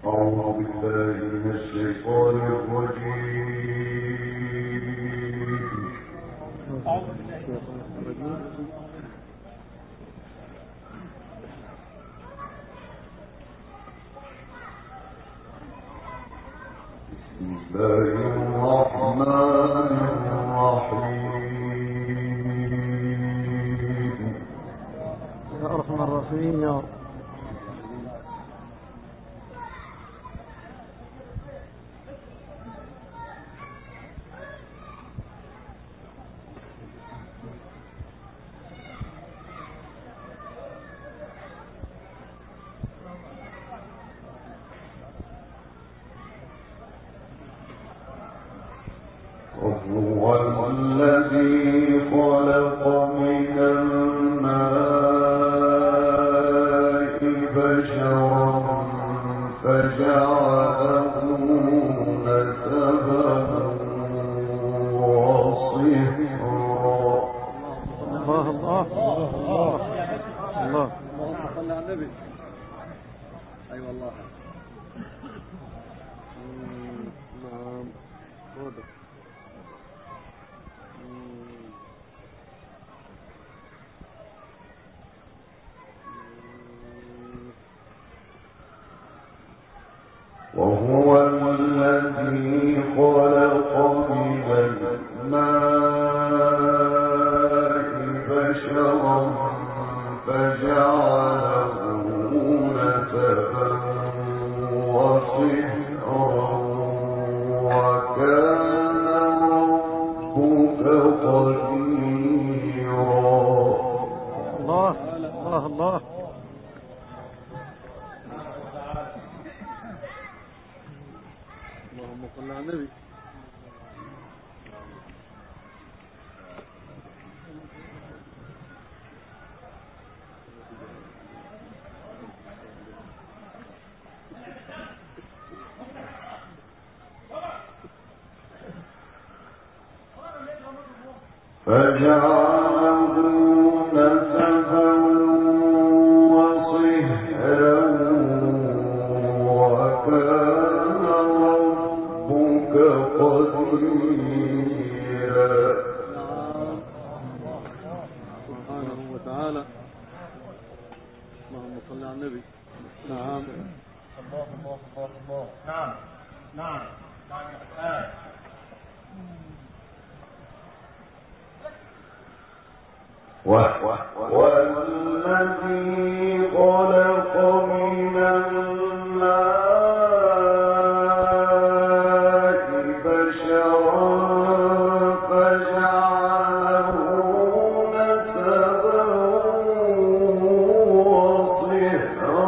وهو الذي خلق من الماء بشرا فجعله نسبا وصهرا. الله الله الله الله. صلى على النبي. اي والله. نعم. وهو الذي خلق من الماء بشرا فجعله نسبا وصهرا وكان ربك قديرا. الله الله الله. اللهم صل على النبي. فجعله نسبا وصهرا وكان ربك قديرا. سبحانه وتعالى. اللهم صل على النبي. نعم. الله الله الله الله. نعم نعم نعم. والذي خلق من الماء بشرا فجعله نسبا وصهرا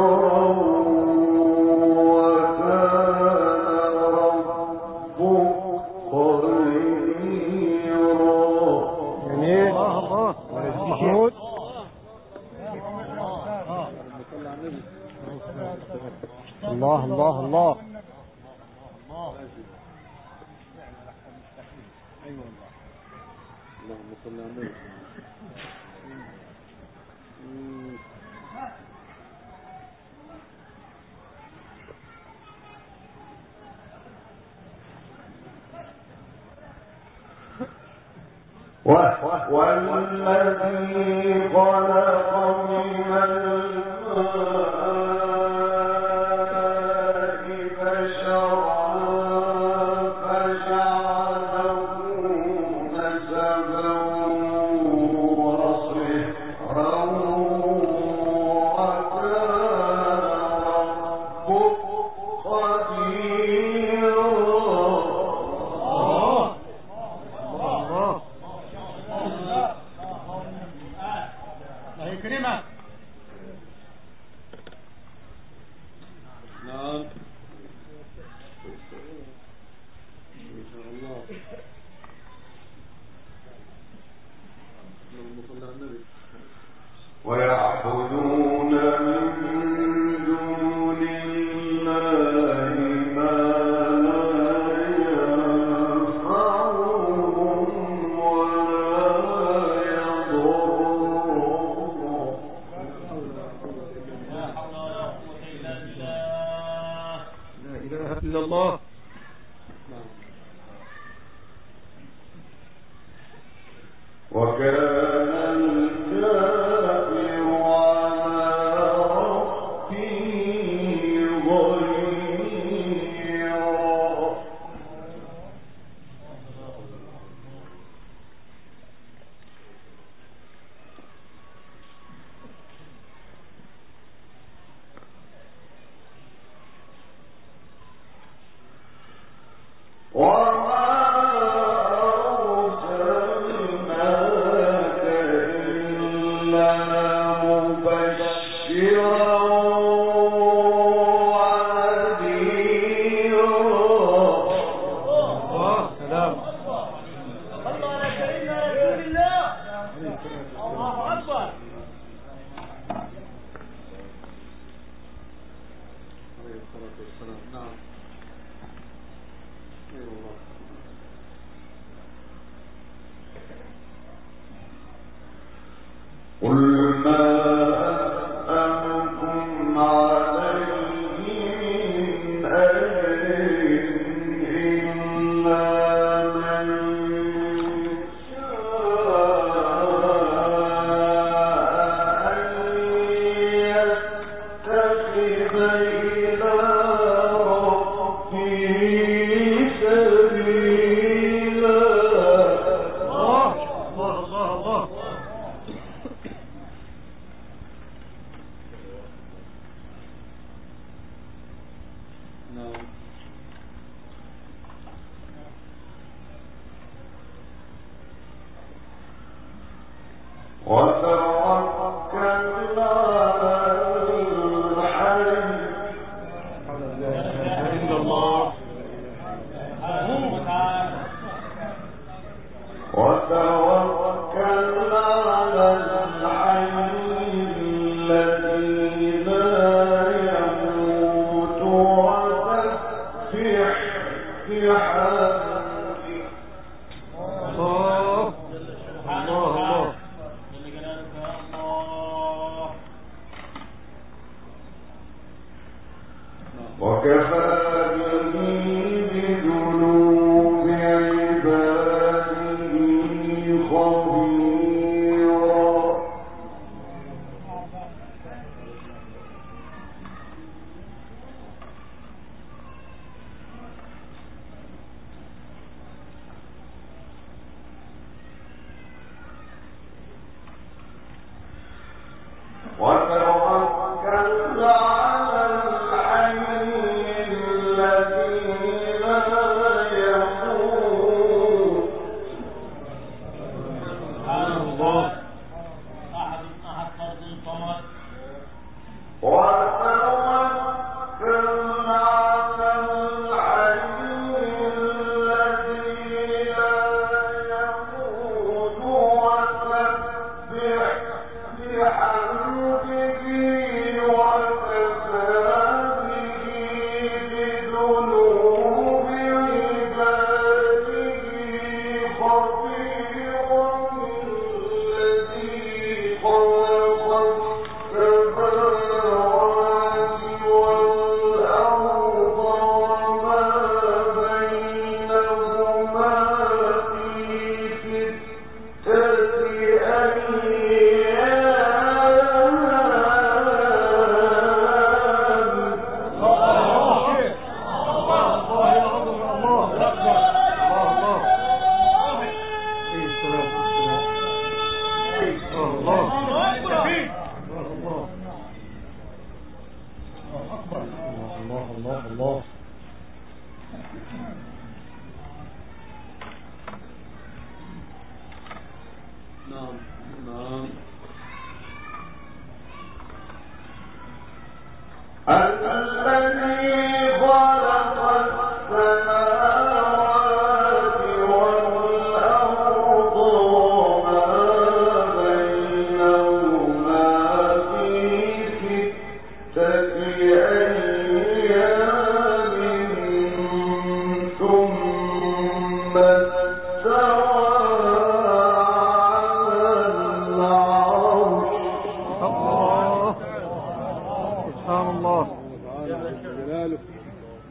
وكان ربك قديرا. الله الله الله. اللهم صل على النبي. والذي خلق من الماء بشرا فجعله نسبا وصهرا وكان ربك قديرا. إلا الله. وكان الكافر على ربه ظهيرا.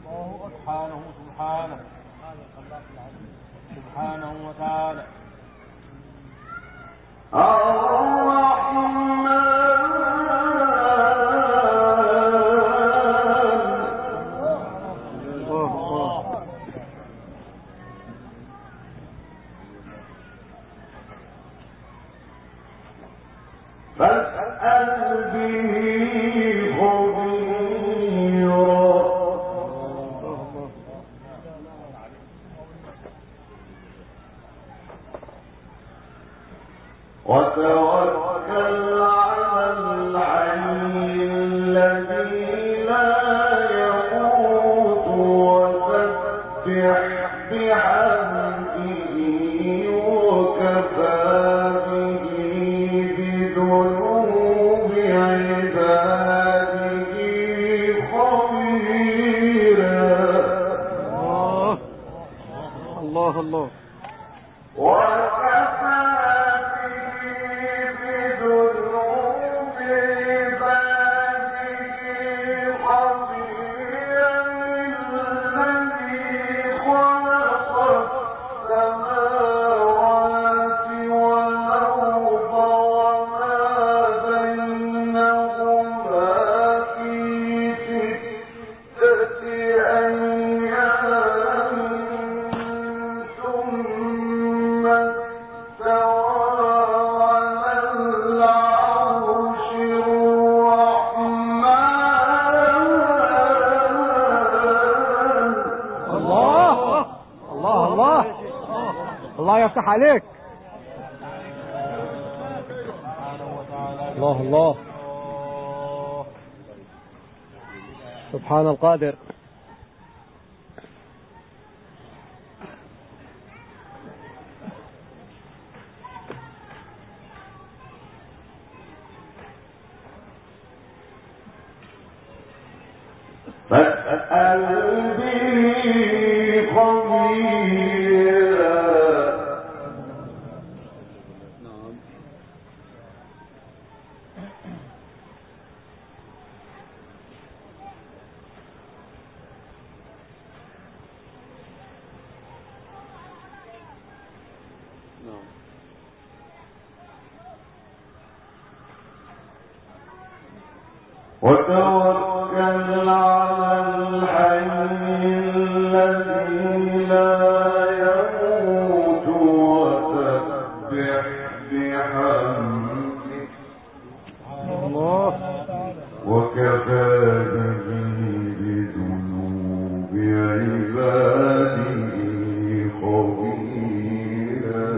سبحانه وتعالى. الله يفتح عليك. الله الله سبحان القادر. فاسأل به خبيرا. وتوكل على الحي الذي لا يموت وسبح بحمده وكفى به بذنوب عباده خبيرا.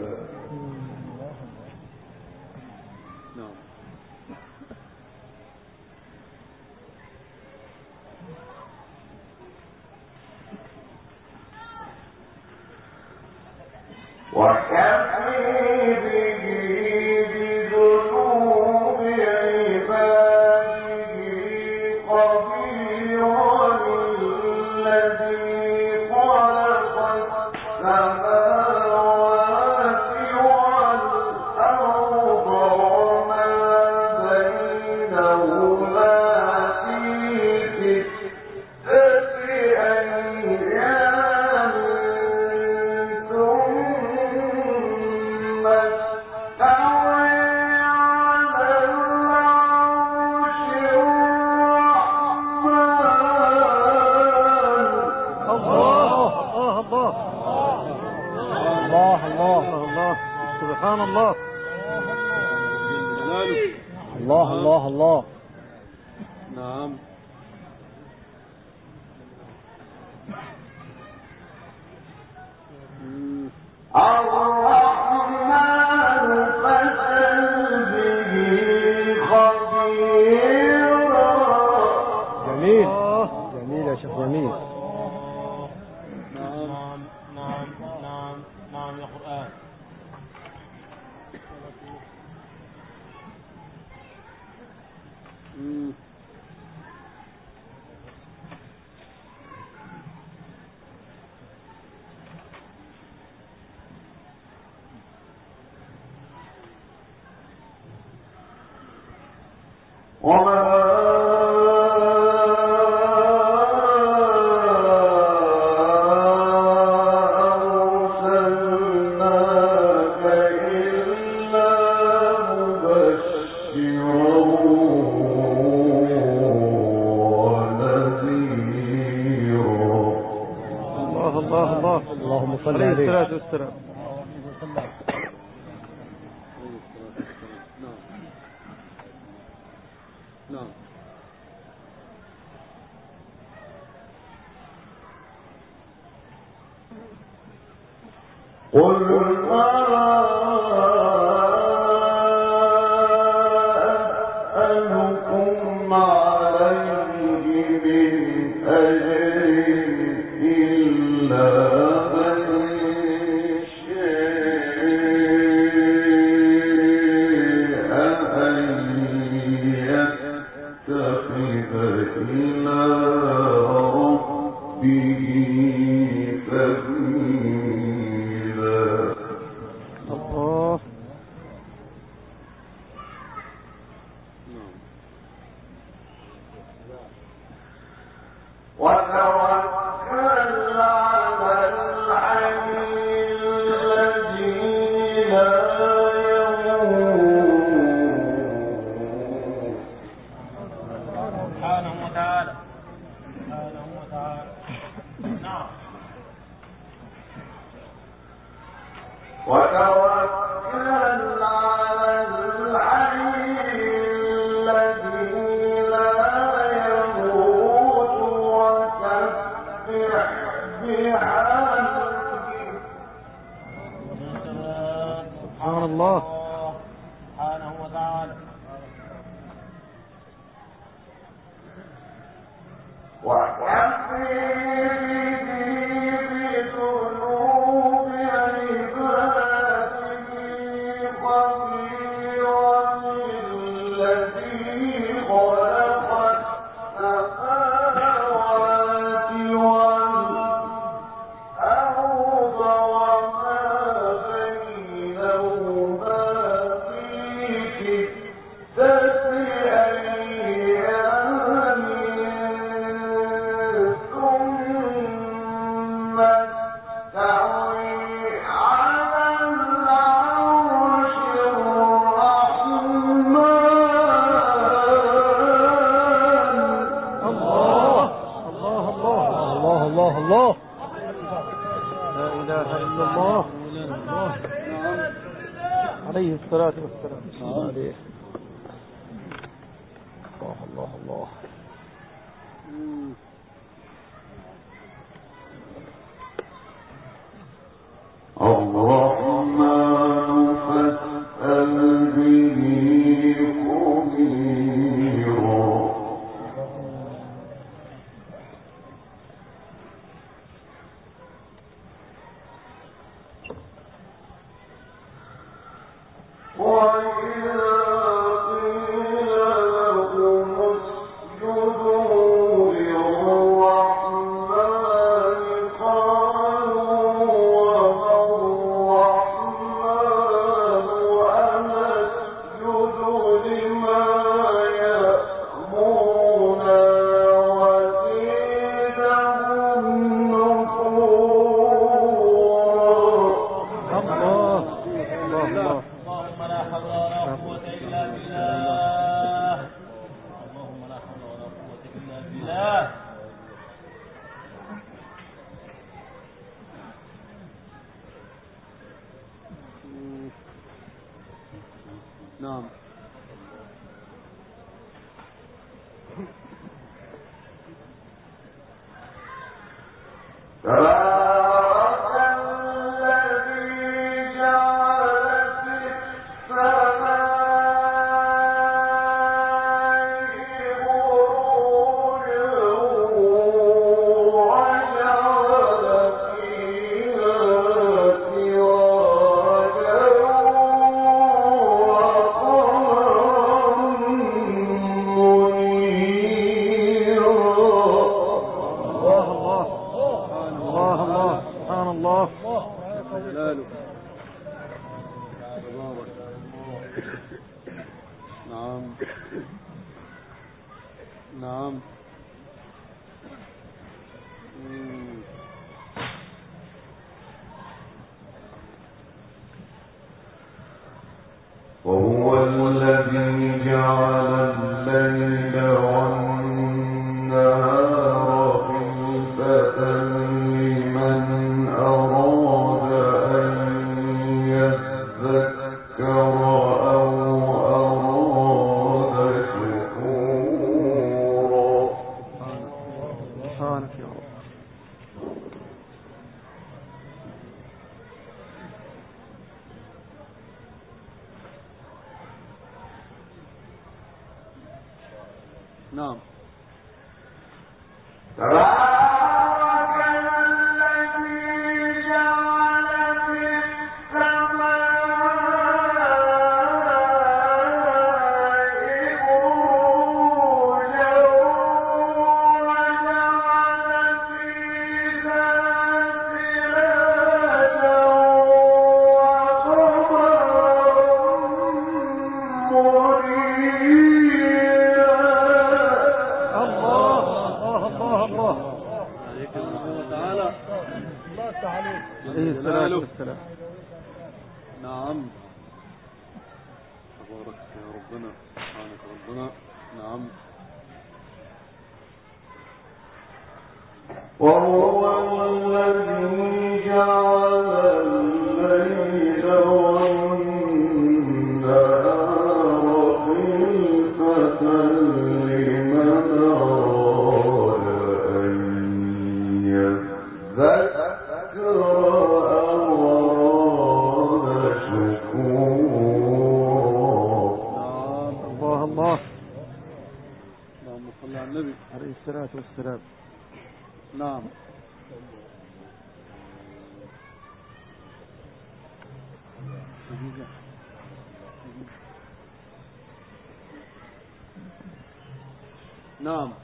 سبحان الله. الله الله الله. نعم. الرحمن فاسأل به خبيرا. جميل جميل يا شيخ جميل. نعم نعم نعم نعم يا قرآن. وما اللهم صل عليه عليه. الصلاة والسلام. نعم. قل أسألكم عليه من أجر إلا من شاء أن يتخذ إلى ربه الله. وتوكل على الحي الذي لا يموت سبحانه وتعالى. نعم. وتوكل على الحي الذي لا يموت وسبح بحمده سبحان الله. سبحانه وتعالى. الله. لا إله إلا الله. عليه الصلاة والسلام. عليه. الله الله الله. الرحمن فاسأل به خبيرا نعم. نعم. وهو الذي جعل الليل والنهار خلفة لمن أراد سبحانك يا رب. نعم. نعم. تبارك يا ربنا، سبحانك ربنا. نعم. وهو الذي جعل الليل والنهار خلفة لمن أراد أن يذكر النبي عليه الصلاة والسلام. نعم. نعم.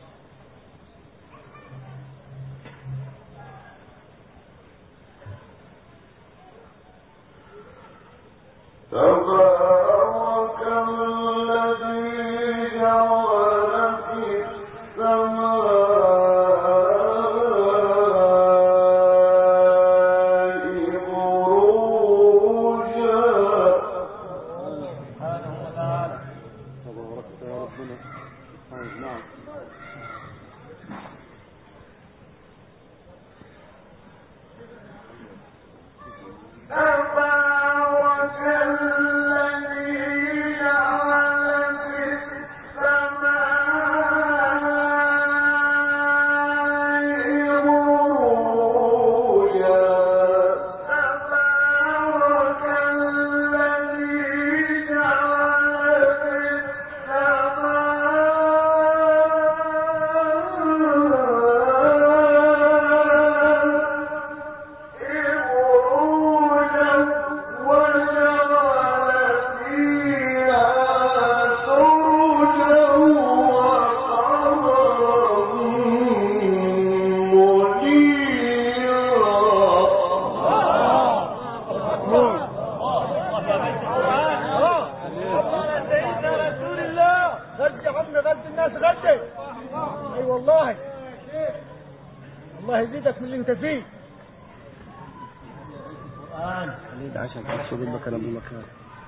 تبارك الذي جعل في السماء بروجا. سبحانه وتعالى. تبارك يا ربنا. نعم. الله يزيدك من اللي انت فيه. القرآن عشان تحسب المكان بالمكان.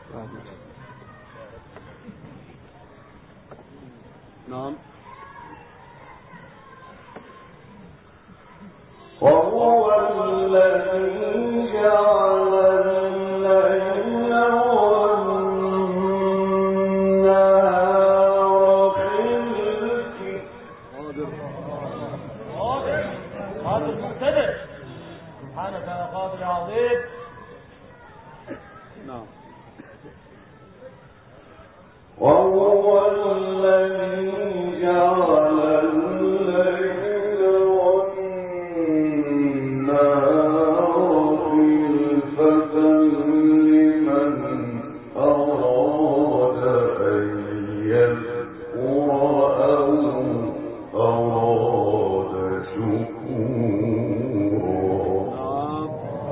نعم. وهو الذي جعل الليل والنهار خلفة. قادر مقتدر. سبحانك يا قادر يا عظيم. نعم. وهو الذي جعل الليل والنهار خلفة لمن أراد أن يذكر أو أراد شكورا. نعم.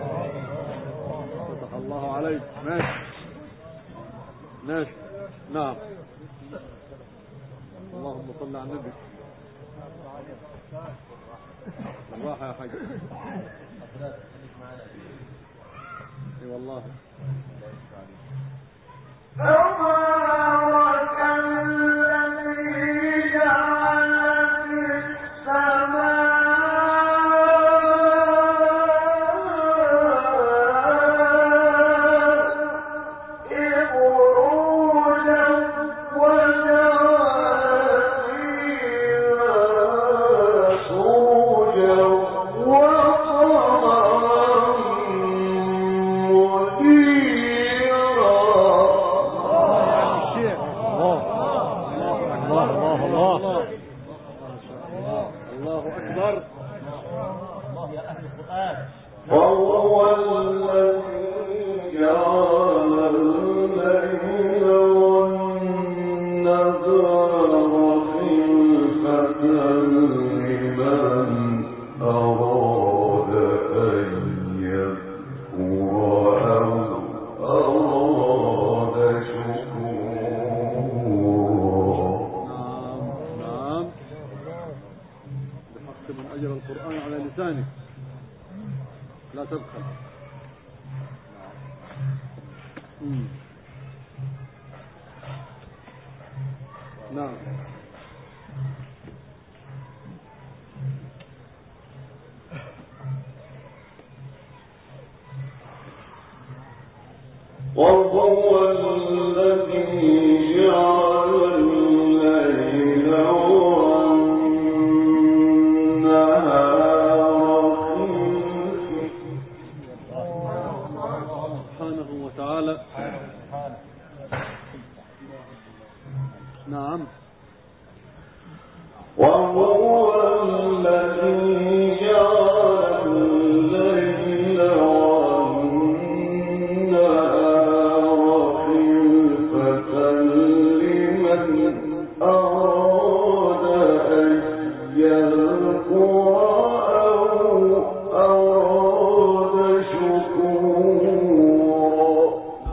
فتح الله عليك. ماشي ماشي. نعم. اللهم صل على النبي. الراحة يا حاج. اي والله. تبارك الذي جعل في السماء بروجا وجعل فيها سرجا. أكبر. الله يا أهل القرآن. وهو الذي جعل الليل والنهار خلفة لمن أراد أن يذكر أو أراد شكورا. نعم بحق من أجر القرآن على لسانك لا تبخل. نعم وهو الذي جعل الليل والنهار سبحانه وتعالى. نعم وهو الذي جعل الليل والنهار خلفة لمن أراد أن يذكر أو أراد شكورا.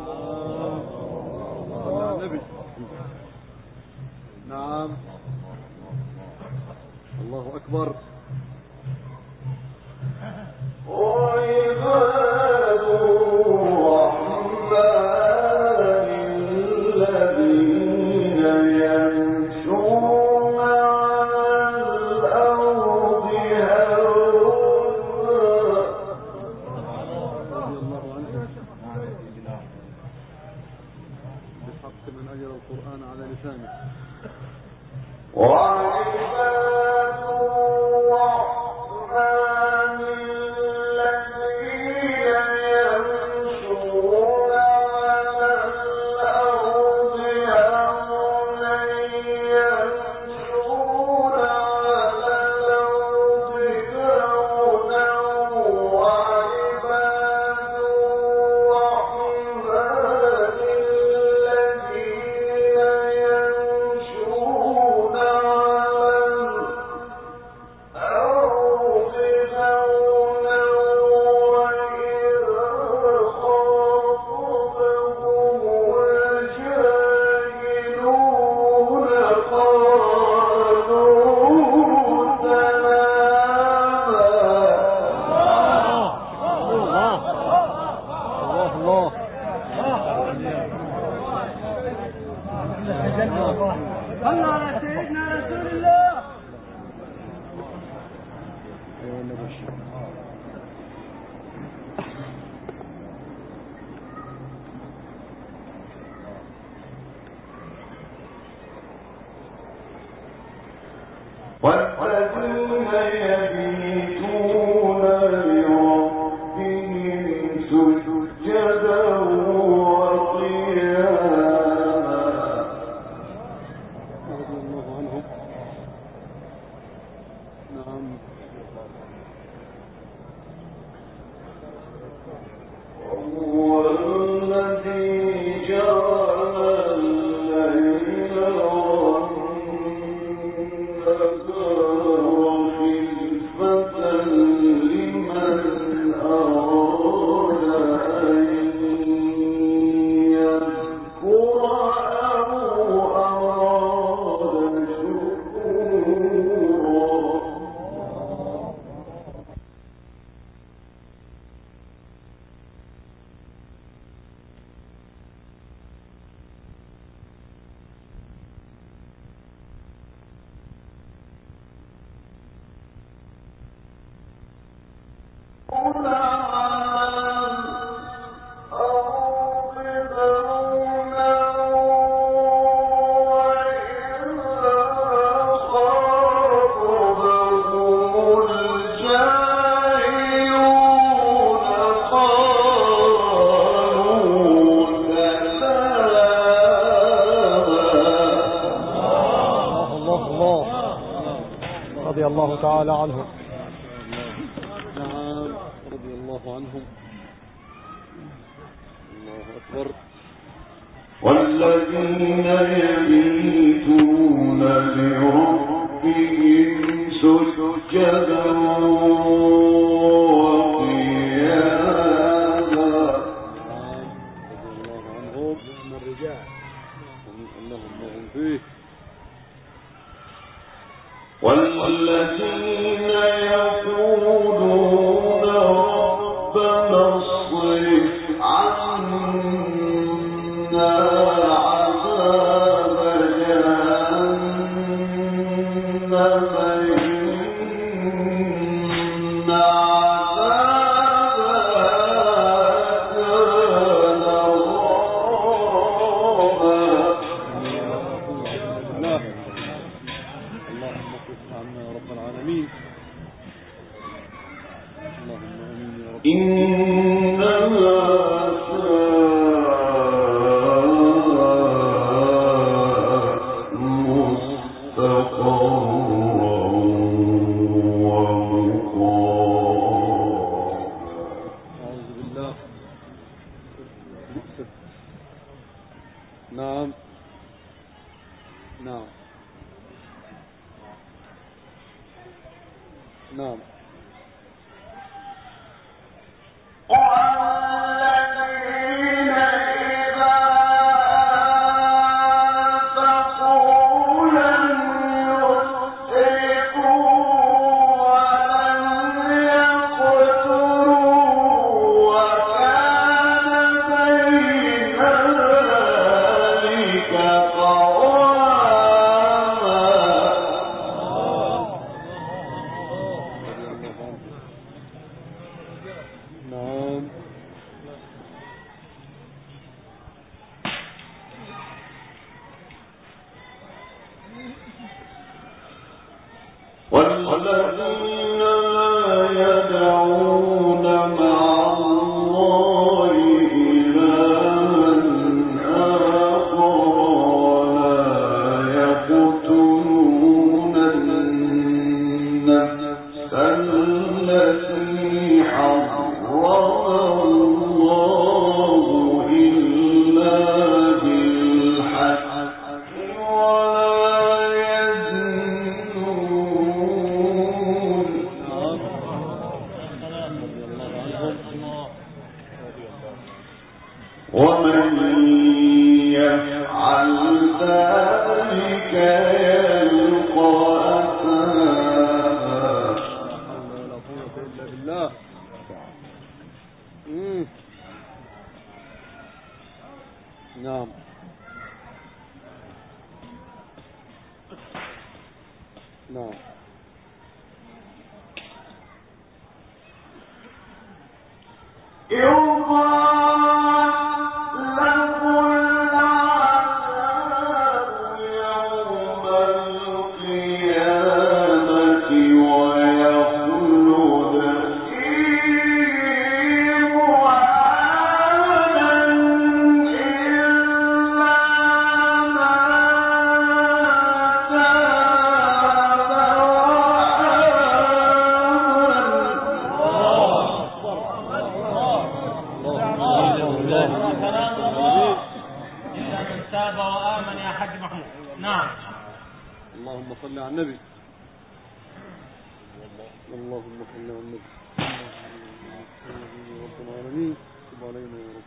صلى على النبي. نعم الله أكبر. وعباد الرحمن الذين يمشون على الأرض هونا رضي الله عنه بحق من أجر القرآن على لسانك. وعباد الرحمن الذين يمشون على الأرض هونا يمشون على الأرض هونا وعباد الرحمن الذين يمشون على الأرض هونا وإذا خاطبهم الجاهلون قالوا صلى على سيدنا رسول الله. والذين يبيتون لربهم سجدا وقياما. رضي الله عنهم. نعم وهو الذي جعل الليل والنهار خلفة لمن أراد أن يذكر أو أراد شكورا. رضي الله تعالى عنه. الله عنهم. الله أكبر. والذين يبيتون لربهم سجدا وقياما. رضي الله عنهم من الرجال أنهم هم فيه. والذين يقولون ربنا اصرف عنا عذاب جهنم إن عذابها كان غراما. اللهم اصرف عنا يا رب العالمين. اللهم آمين يا رب. إنما ساءت مستقرا ومقاما. أعوذ بالله. نعم نعم نعم. والذين إذا أنفقوا لم يسرفوا ولم يقتروا وكان بين ذلك قواما. نعم. والذين لا يدعون مع الله إلها آخر ولا يقتلون النفس التي حرم الله إلا بالحق ولا يزنون. ومن يفعل ذلك يلقى أثاما. ولا قوة إلا بالله. نعم نعم. اللهم صل على النبي. اللهم صل على النبي. رب العالمين تب علينا يا رب.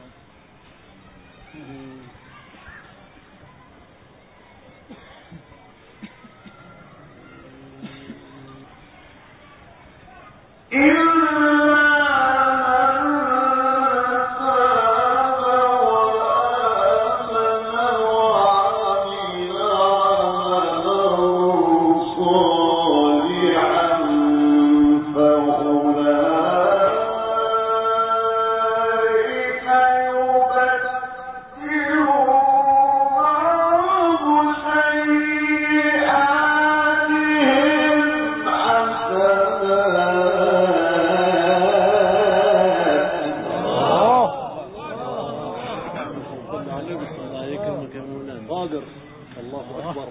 قادر. الله أكبر.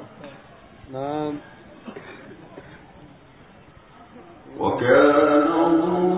نعم. وكان الله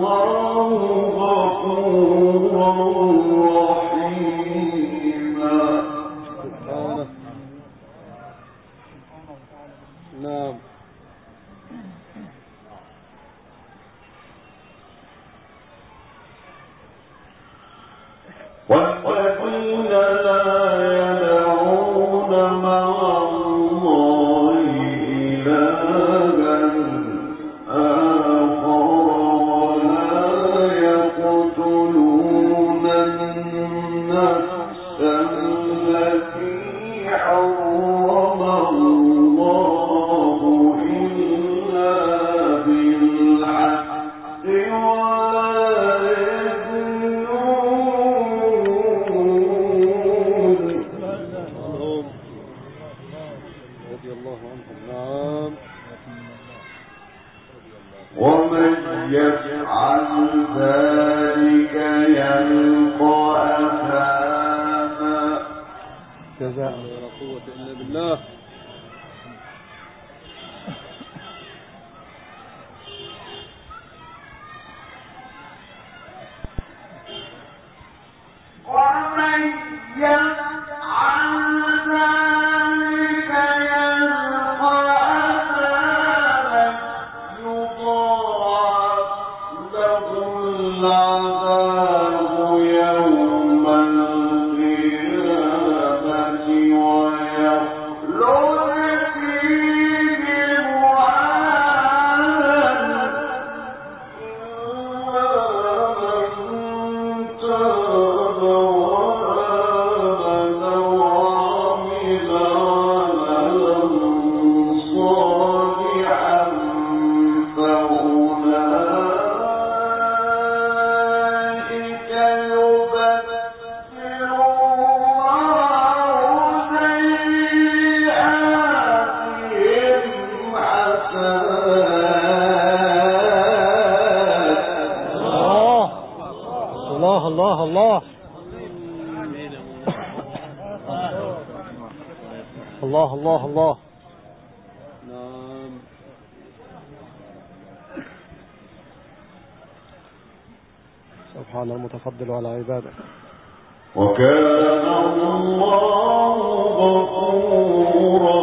الله الله الله. نعم. سبحان المتفضل على عباده. وكان الله غفورا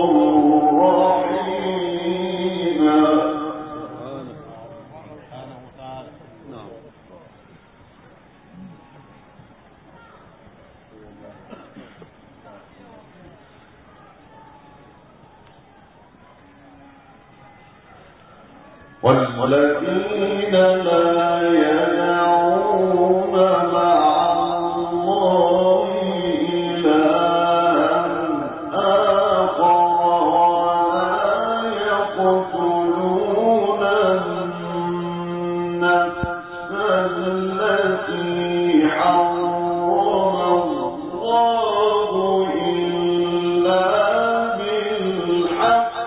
رحيما. نعم. والذين لا يدعون مع الله إلها آخر ولا يقتلون النفس التي حرم الله إلا بالحق.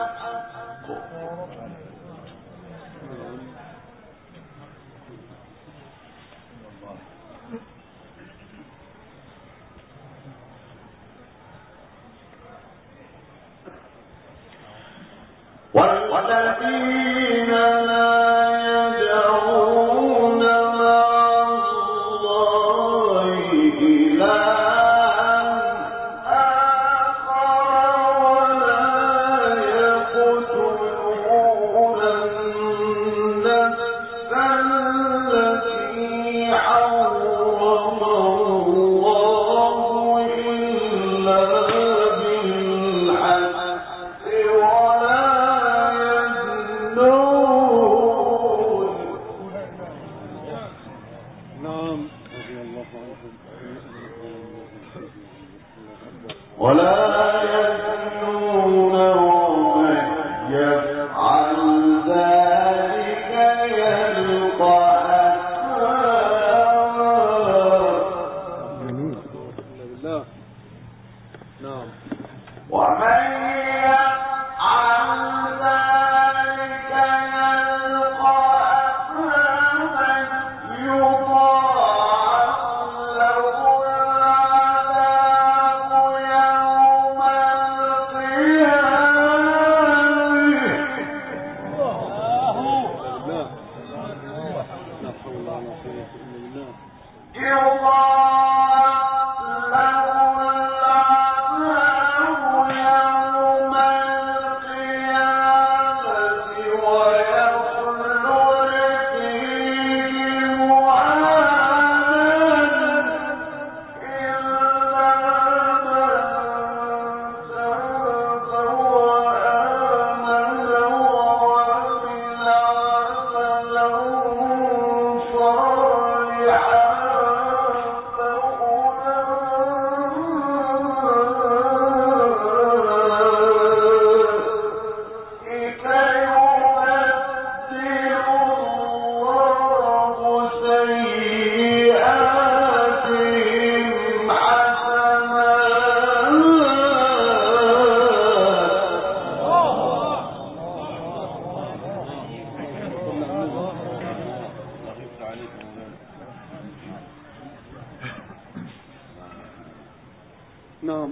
والذين لا يدعون مع الله إلها آخر ولا يقتلون النفس التي حرم الله إلا بالحق ولا يزنون نعم.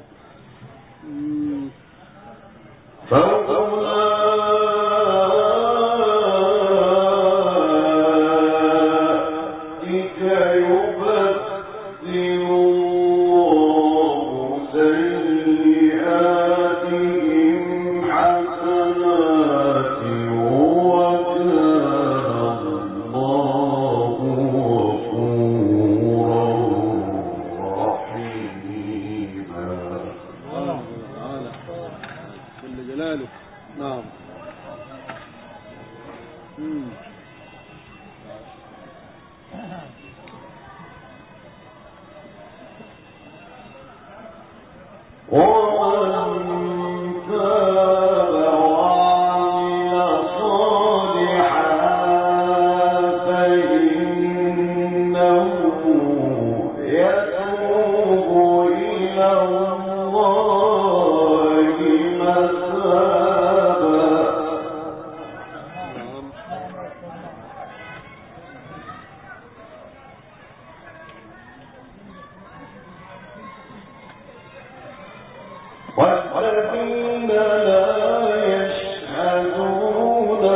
والذين لا يشهدون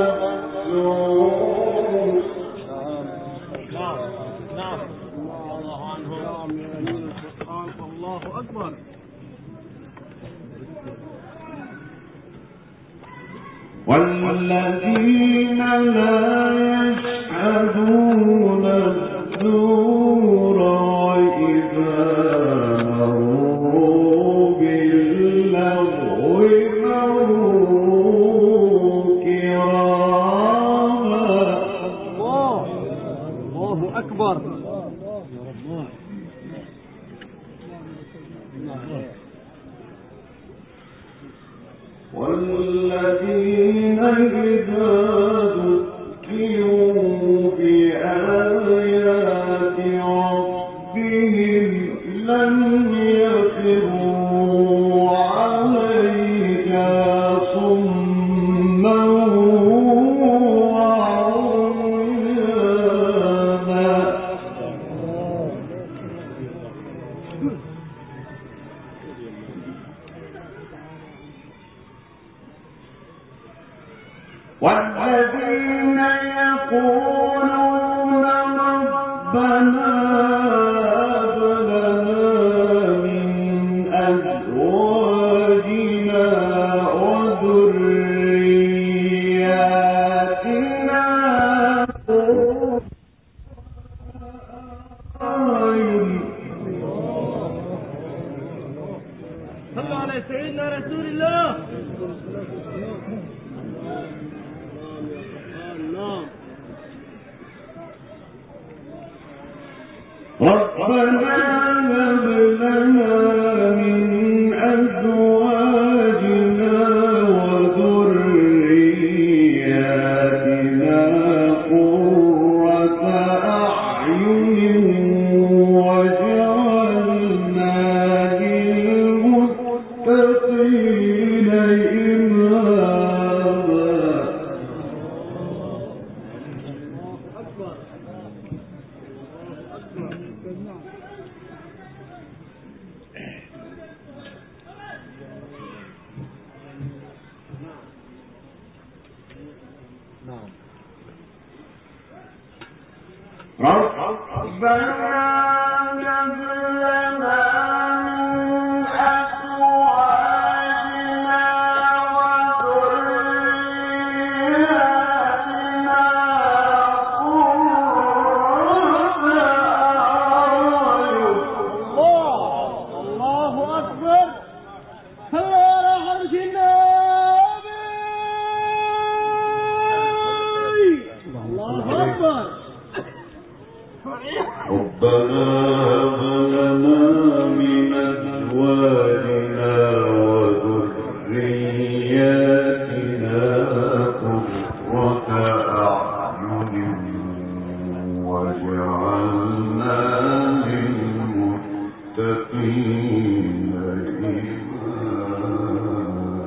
الزور. نعم الله عنهم يمين القرآن. الله أكبر. والذين لا يشهدون الزور وإذا مروا باللغو مروا كراما. الله أكبر. والذين إذا ذكروا بآيات ربهم لم يخروا عليها صما وعميانا. والذين يقولون ربنا هب لنا من أزواجنا وذرياتنا صلوا على سيدنا رسول الله. ربنا هب لنا من أزواجنا وذرياتنا قرة أعين واجعلنا للمتقين إماما. ربنا هب لنا من أزواجنا وذرياتنا قرة أعين. الله أكبر. صلوا على حرش النبي. الله أكبر. ربنا هب لنا من أزواجنا وذرياتنا قرة أعين واجعلنا للمتقين إماما.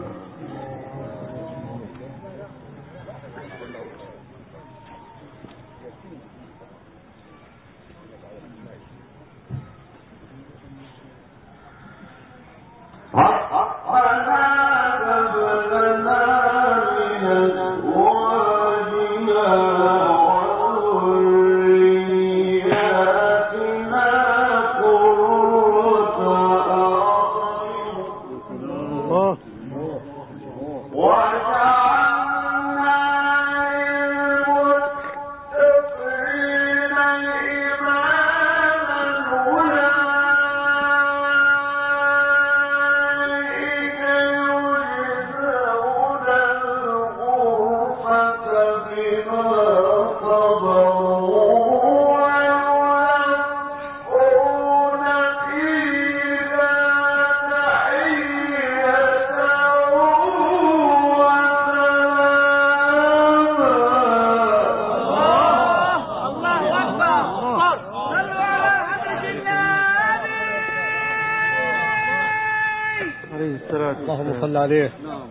صلى عليه. نعم.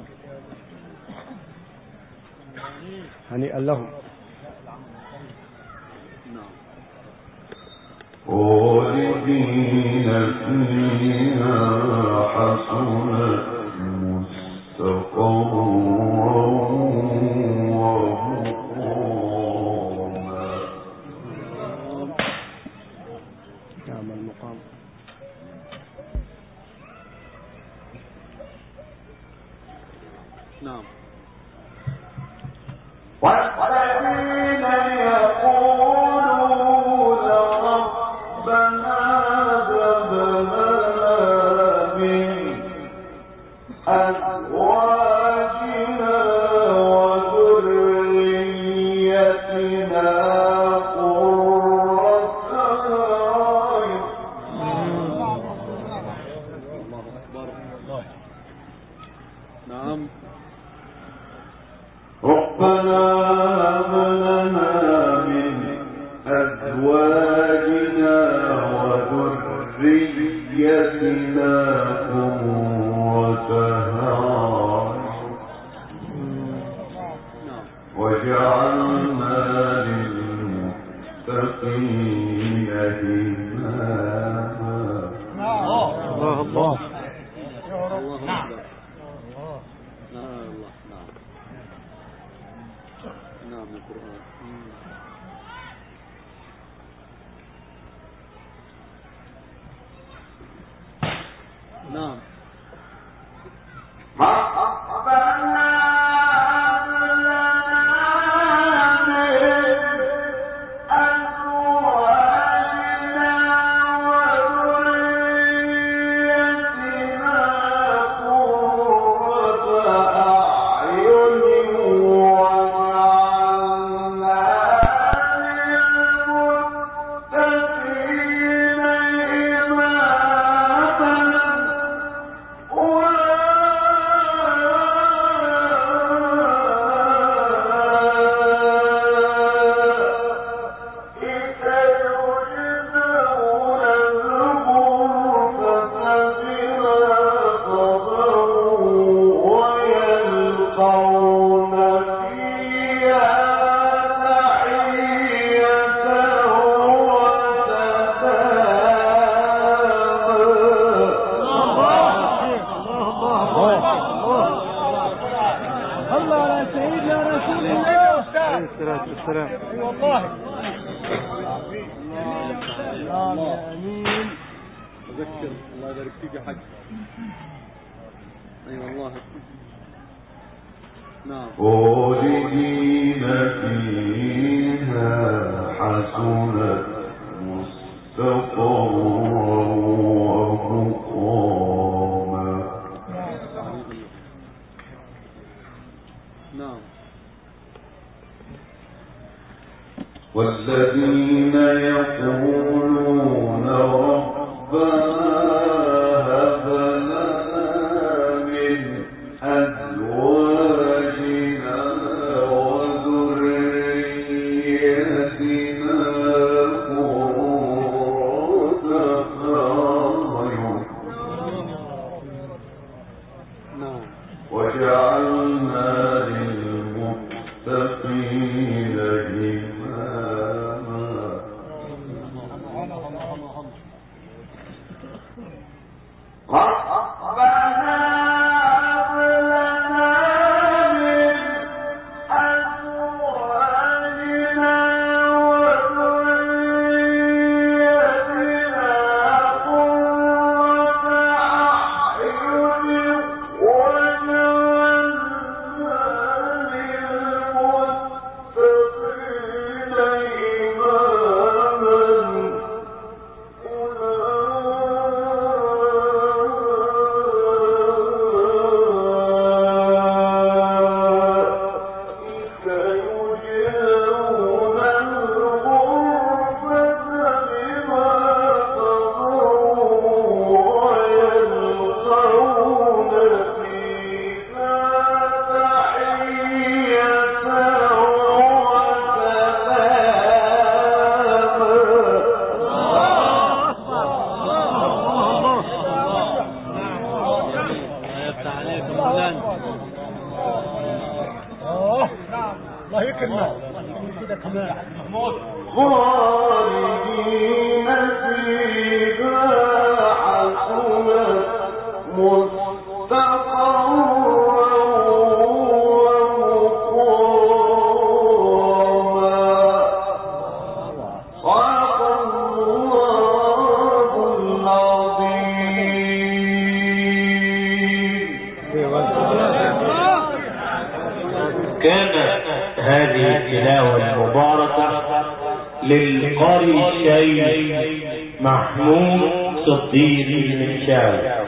هنيئا لهم. نعم. خالدين فيها حسنت مستقرا ومقاما. نعم المقام. نعم. والذين يقولون ربنا هب لنا من أزواجنا وذريتنا قرة أعين. الله أكبر. نعم. ربنا هب لنا من أزواجنا وذريتنا قرة أعين واجعلنا للمتقين إماما. الله الله. الله أكبر. نعم. نعم القرآن. نعم. أذكر الله يبارك فيك يا حاج. أيوة والله. نعم. خالدين فيها حسنت مستقرا ومقاما. نعم. والذين يقولون ربنا هب لنا من أزواجنا وذريتنا قرة أعين واجعلنا للمتقين إماما. خالدين فيها حسنت مستقرا هذه التلاوة المباركة للقارئ الشيخ محمود صديق المنشاوي